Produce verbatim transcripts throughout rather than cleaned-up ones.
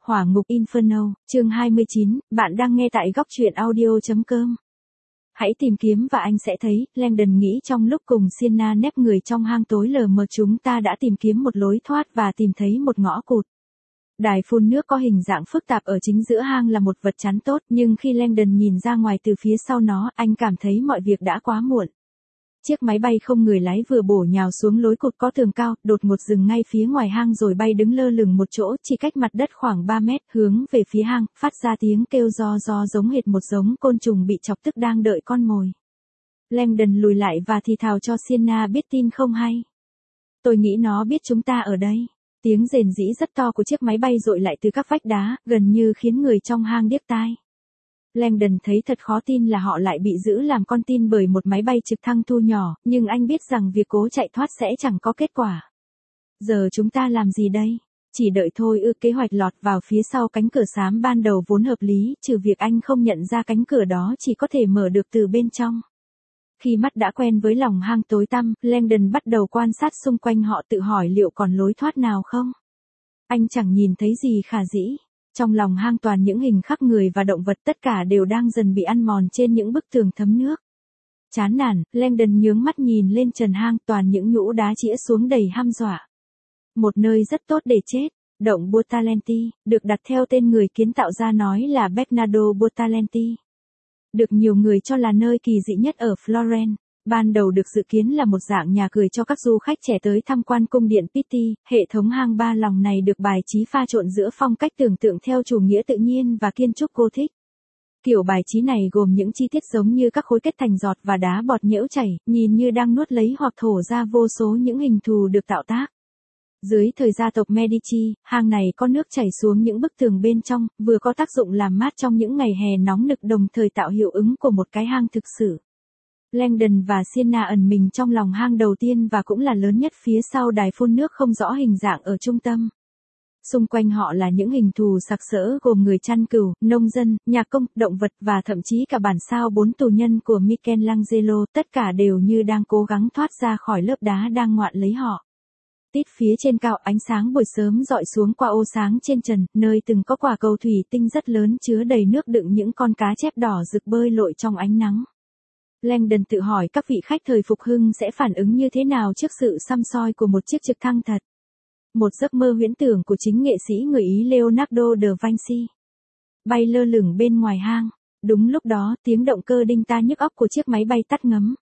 Hỏa ngục Inferno, chương hai mươi chín, bạn đang nghe tại góc truyện audio.com. Hãy tìm kiếm và anh sẽ thấy, Langdon nghĩ trong lúc cùng Sienna nép người trong hang tối lờ mờ chúng ta đã tìm kiếm một lối thoát và tìm thấy một ngõ cụt. Đài phun nước có hình dạng phức tạp ở chính giữa hang là một vật chắn tốt, nhưng khi Langdon nhìn ra ngoài từ phía sau nó, anh cảm thấy mọi việc đã quá muộn. Chiếc máy bay không người lái vừa bổ nhào xuống lối cụt có tường cao, đột ngột dừng ngay phía ngoài hang rồi bay đứng lơ lửng một chỗ chỉ cách mặt đất khoảng ba mét, hướng về phía hang, phát ra tiếng kêu ro ro giống hệt một giống côn trùng bị chọc tức đang đợi con mồi. Langdon lùi lại và thì thào cho Sienna biết tin không hay. Tôi nghĩ nó biết chúng ta ở đây. Tiếng rền rĩ rất to của chiếc máy bay dội lại từ các vách đá, gần như khiến người trong hang điếc tai. Langdon thấy thật khó tin là họ lại bị giữ làm con tin bởi một máy bay trực thăng thu nhỏ, nhưng anh biết rằng việc cố chạy thoát sẽ chẳng có kết quả. Giờ chúng ta làm gì đây? Chỉ đợi thôi ư? Kế hoạch lọt vào phía sau cánh cửa xám ban đầu vốn hợp lý, trừ việc anh không nhận ra cánh cửa đó chỉ có thể mở được từ bên trong. Khi mắt đã quen với lòng hang tối tăm, Langdon bắt đầu quan sát xung quanh họ, tự hỏi liệu còn lối thoát nào không? Anh chẳng nhìn thấy gì khả dĩ. Trong lòng hang toàn những hình khắc người và động vật, tất cả đều đang dần bị ăn mòn trên những bức tường thấm nước. Chán nản, Langdon nhướng mắt nhìn lên trần hang, toàn những nhũ đá chĩa xuống đầy hăm dọa. Một nơi rất tốt để chết. Động Buotalenti, được đặt theo tên người kiến tạo ra nói là Bernardo Buotalenti. Được nhiều người cho là nơi kỳ dị nhất ở Florence. Ban đầu được dự kiến là một dạng nhà cười cho các du khách trẻ tới tham quan cung điện Pitti. Hệ thống hang ba lòng này được bài trí pha trộn giữa phong cách tưởng tượng theo chủ nghĩa tự nhiên và kiến trúc Gothic. Kiểu bài trí này gồm những chi tiết giống như các khối kết thành giọt và đá bọt nhễu chảy, nhìn như đang nuốt lấy hoặc thổ ra vô số những hình thù được tạo tác. Dưới thời gia tộc Medici, hang này có nước chảy xuống những bức tường bên trong, vừa có tác dụng làm mát trong những ngày hè nóng nực, đồng thời tạo hiệu ứng của một cái hang thực sự. Langdon và Sienna ẩn mình trong lòng hang đầu tiên và cũng là lớn nhất phía sau đài phun nước không rõ hình dạng ở trung tâm. Xung quanh họ là những hình thù sặc sỡ gồm người chăn cừu, nông dân, nhạc công, động vật và thậm chí cả bản sao bốn tù nhân của Michelangelo, tất cả đều như đang cố gắng thoát ra khỏi lớp đá đang ngoạn lấy họ. Tít phía trên cao, ánh sáng buổi sớm dọi xuống qua ô sáng trên trần, nơi từng có quả cầu thủy tinh rất lớn chứa đầy nước đựng những con cá chép đỏ rực bơi lội trong ánh nắng. Langdon tự hỏi các vị khách thời phục hưng sẽ phản ứng như thế nào trước sự săm soi của một chiếc trực thăng thật. Một giấc mơ huyễn tưởng của chính nghệ sĩ người Ý Leonardo da Vinci. Bay lơ lửng bên ngoài hang. Đúng lúc đó, tiếng động cơ đinh tai nhức óc của chiếc máy bay tắt ngấm.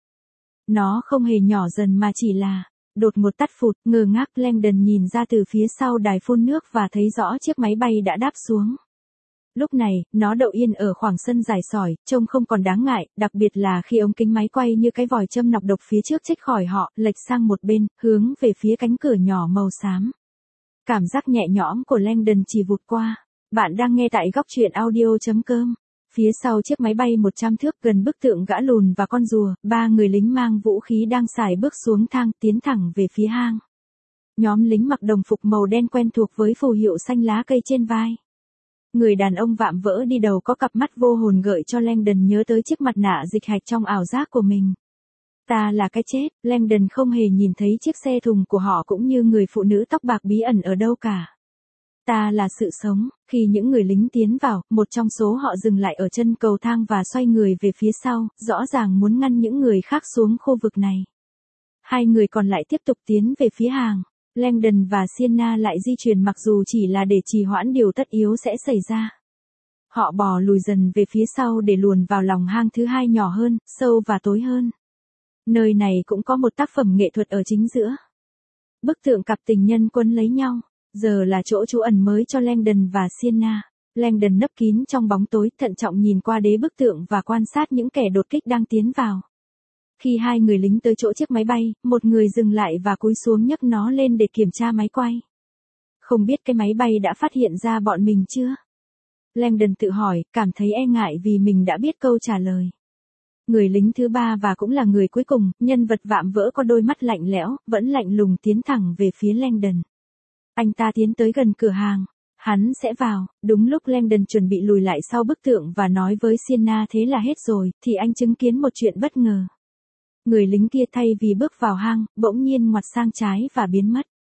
Nó không hề nhỏ dần mà chỉ là đột ngột tắt phụt. Ngơ ngác, Langdon nhìn ra từ phía sau đài phun nước và thấy rõ chiếc máy bay đã đáp xuống. Lúc này, nó đậu yên ở khoảng sân dài sỏi, trông không còn đáng ngại, đặc biệt là khi ống kính máy quay như cái vòi châm nọc độc phía trước trích khỏi họ, lệch sang một bên, hướng về phía cánh cửa nhỏ màu xám. Cảm giác nhẹ nhõm của Langdon chỉ vụt qua. Bạn đang nghe tại góc truyện audio.com. Phía sau chiếc máy bay một trăm thước, gần bức tượng gã lùn và con rùa, ba người lính mang vũ khí đang sải bước xuống thang, tiến thẳng về phía hang. Nhóm lính mặc đồng phục màu đen quen thuộc với phù hiệu xanh lá cây trên vai. Người đàn ông vạm vỡ đi đầu có cặp mắt vô hồn gợi cho Langdon nhớ tới chiếc mặt nạ dịch hạch trong ảo giác của mình. Ta là cái chết. Langdon không hề nhìn thấy chiếc xe thùng của họ cũng như người phụ nữ tóc bạc bí ẩn ở đâu cả. Ta là sự sống. Khi những người lính tiến vào, một trong số họ dừng lại ở chân cầu thang và xoay người về phía sau, rõ ràng muốn ngăn những người khác xuống khu vực này. Hai người còn lại tiếp tục tiến về phía hang. Langdon và Sienna lại di chuyển mặc dù chỉ là để trì hoãn điều tất yếu sẽ xảy ra. Họ bò lùi dần về phía sau để luồn vào lòng hang thứ hai nhỏ hơn, sâu và tối hơn. Nơi này cũng có một tác phẩm nghệ thuật ở chính giữa. Bức tượng cặp tình nhân quấn lấy nhau, giờ là chỗ trú ẩn mới cho Langdon và Sienna. Langdon nấp kín trong bóng tối, thận trọng nhìn qua đế bức tượng và quan sát những kẻ đột kích đang tiến vào. Khi hai người lính tới chỗ chiếc máy bay, một người dừng lại và cúi xuống nhấc nó lên để kiểm tra máy quay. Không biết cái máy bay đã phát hiện ra bọn mình chưa? Langdon tự hỏi, cảm thấy e ngại vì mình đã biết câu trả lời. Người lính thứ ba và cũng là người cuối cùng, nhân vật vạm vỡ có đôi mắt lạnh lẽo, vẫn lạnh lùng tiến thẳng về phía Langdon. Anh ta tiến tới gần cửa hàng. Hắn sẽ vào. Đúng lúc Langdon chuẩn bị lùi lại sau bức tượng và nói với Sienna thế là hết rồi, thì anh chứng kiến một chuyện bất ngờ. Người lính kia thay vì bước vào hang, bỗng nhiên ngoặt sang trái và biến mất.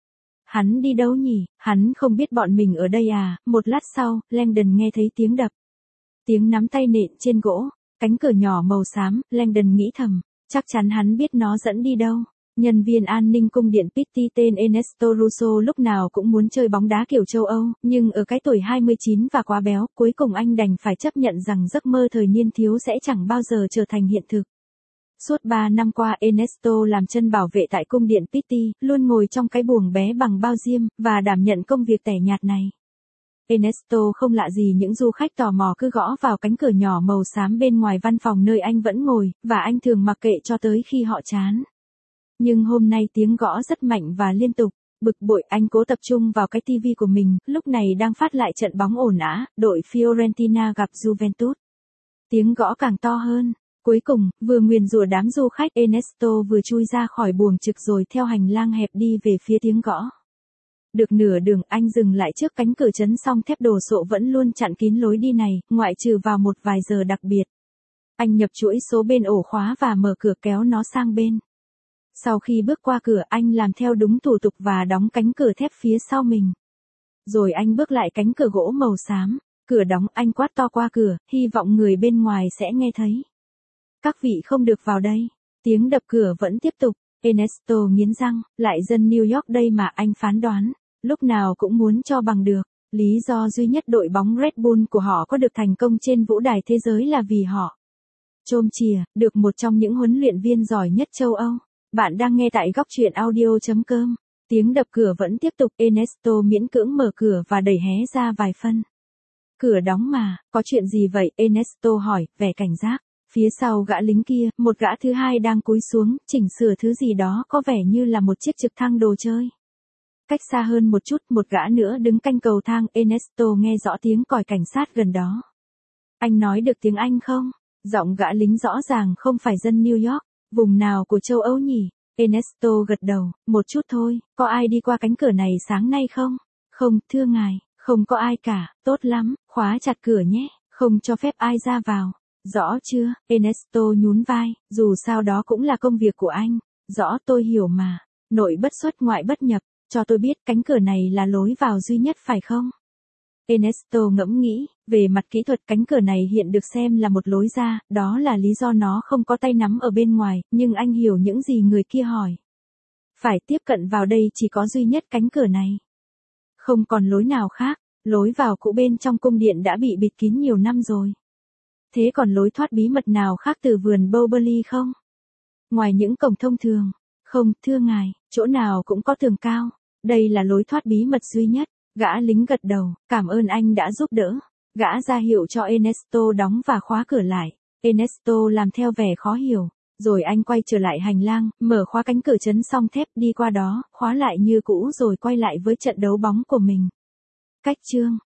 Hắn đi đâu nhỉ, hắn không biết bọn mình ở đây à, một lát sau, Langdon nghe thấy tiếng đập. Tiếng nắm tay nện trên gỗ, cánh cửa nhỏ màu xám, Langdon nghĩ thầm, chắc chắn hắn biết nó dẫn đi đâu. Nhân viên an ninh cung điện Pitti tên Ernesto Russo lúc nào cũng muốn chơi bóng đá kiểu châu Âu, nhưng ở cái tuổi hai mươi chín và quá béo, cuối cùng anh đành phải chấp nhận rằng giấc mơ thời niên thiếu sẽ chẳng bao giờ trở thành hiện thực. Suốt ba năm qua Ernesto làm chân bảo vệ tại cung điện Pitti, luôn ngồi trong cái buồng bé bằng bao diêm, và đảm nhận công việc tẻ nhạt này. Ernesto không lạ gì những du khách tò mò cứ gõ vào cánh cửa nhỏ màu xám bên ngoài văn phòng nơi anh vẫn ngồi, và anh thường mặc kệ cho tới khi họ chán. Nhưng hôm nay tiếng gõ rất mạnh và liên tục, bực bội anh cố tập trung vào cái tivi của mình, lúc này đang phát lại trận bóng ồn ào, đội Fiorentina gặp Juventus. Tiếng gõ càng to hơn. Cuối cùng, vừa nguyền rủa đám du khách, Ernesto vừa chui ra khỏi buồng trực rồi theo hành lang hẹp đi về phía tiếng gõ. Được nửa đường anh dừng lại trước cánh cửa chấn song thép đồ sộ vẫn luôn chặn kín lối đi này, ngoại trừ vào một vài giờ đặc biệt. Anh nhập chuỗi số bên ổ khóa và mở cửa kéo nó sang bên. Sau khi bước qua cửa anh làm theo đúng thủ tục và đóng cánh cửa thép phía sau mình. Rồi anh bước lại cánh cửa gỗ màu xám, cửa đóng anh quát to qua cửa, hy vọng người bên ngoài sẽ nghe thấy. Các vị không được vào đây. Tiếng đập cửa vẫn tiếp tục. Ernesto nghiến răng, lại dân New York đây mà anh phán đoán. Lúc nào cũng muốn cho bằng được. Lý do duy nhất đội bóng Red Bull của họ có được thành công trên vũ đài thế giới là vì họ chôm chìa, được một trong những huấn luyện viên giỏi nhất châu Âu. Bạn đang nghe tại góc truyện audio chấm com. Tiếng đập cửa vẫn tiếp tục. Ernesto miễn cưỡng mở cửa và đẩy hé ra vài phân. Cửa đóng mà, có chuyện gì vậy? Ernesto hỏi, vẻ cảnh giác. Phía sau gã lính kia, một gã thứ hai đang cúi xuống, chỉnh sửa thứ gì đó có vẻ như là một chiếc trực thăng đồ chơi. Cách xa hơn một chút, một gã nữa đứng canh cầu thang, Ernesto nghe rõ tiếng còi cảnh sát gần đó. Anh nói được tiếng Anh không? Giọng gã lính rõ ràng không phải dân New York, vùng nào của châu Âu nhỉ? Ernesto gật đầu, một chút thôi, có ai đi qua cánh cửa này sáng nay không? Không, thưa ngài, không có ai cả, tốt lắm, khóa chặt cửa nhé, không cho phép ai ra vào. Rõ chưa? Ernesto nhún vai, dù sao đó cũng là công việc của anh. Rõ, tôi hiểu mà. Nội bất xuất ngoại bất nhập, cho tôi biết cánh cửa này là lối vào duy nhất phải không? Ernesto ngẫm nghĩ, về mặt kỹ thuật cánh cửa này hiện được xem là một lối ra, đó là lý do nó không có tay nắm ở bên ngoài, nhưng anh hiểu những gì người kia hỏi. Phải tiếp cận vào đây chỉ có duy nhất cánh cửa này. Không còn lối nào khác, lối vào cũ bên trong cung điện đã bị bịt kín nhiều năm rồi. Thế còn lối thoát bí mật nào khác từ vườn Bowery không? Ngoài những cổng thông thường? Không, thưa ngài, chỗ nào cũng có tường cao. Đây là lối thoát bí mật duy nhất. Gã lính gật đầu, cảm ơn anh đã giúp đỡ. Gã ra hiệu cho Ernesto đóng và khóa cửa lại. Ernesto làm theo vẻ khó hiểu. Rồi anh quay trở lại hành lang, mở khóa cánh cửa chấn song thép đi qua đó, khóa lại như cũ rồi quay lại với trận đấu bóng của mình. Cách chương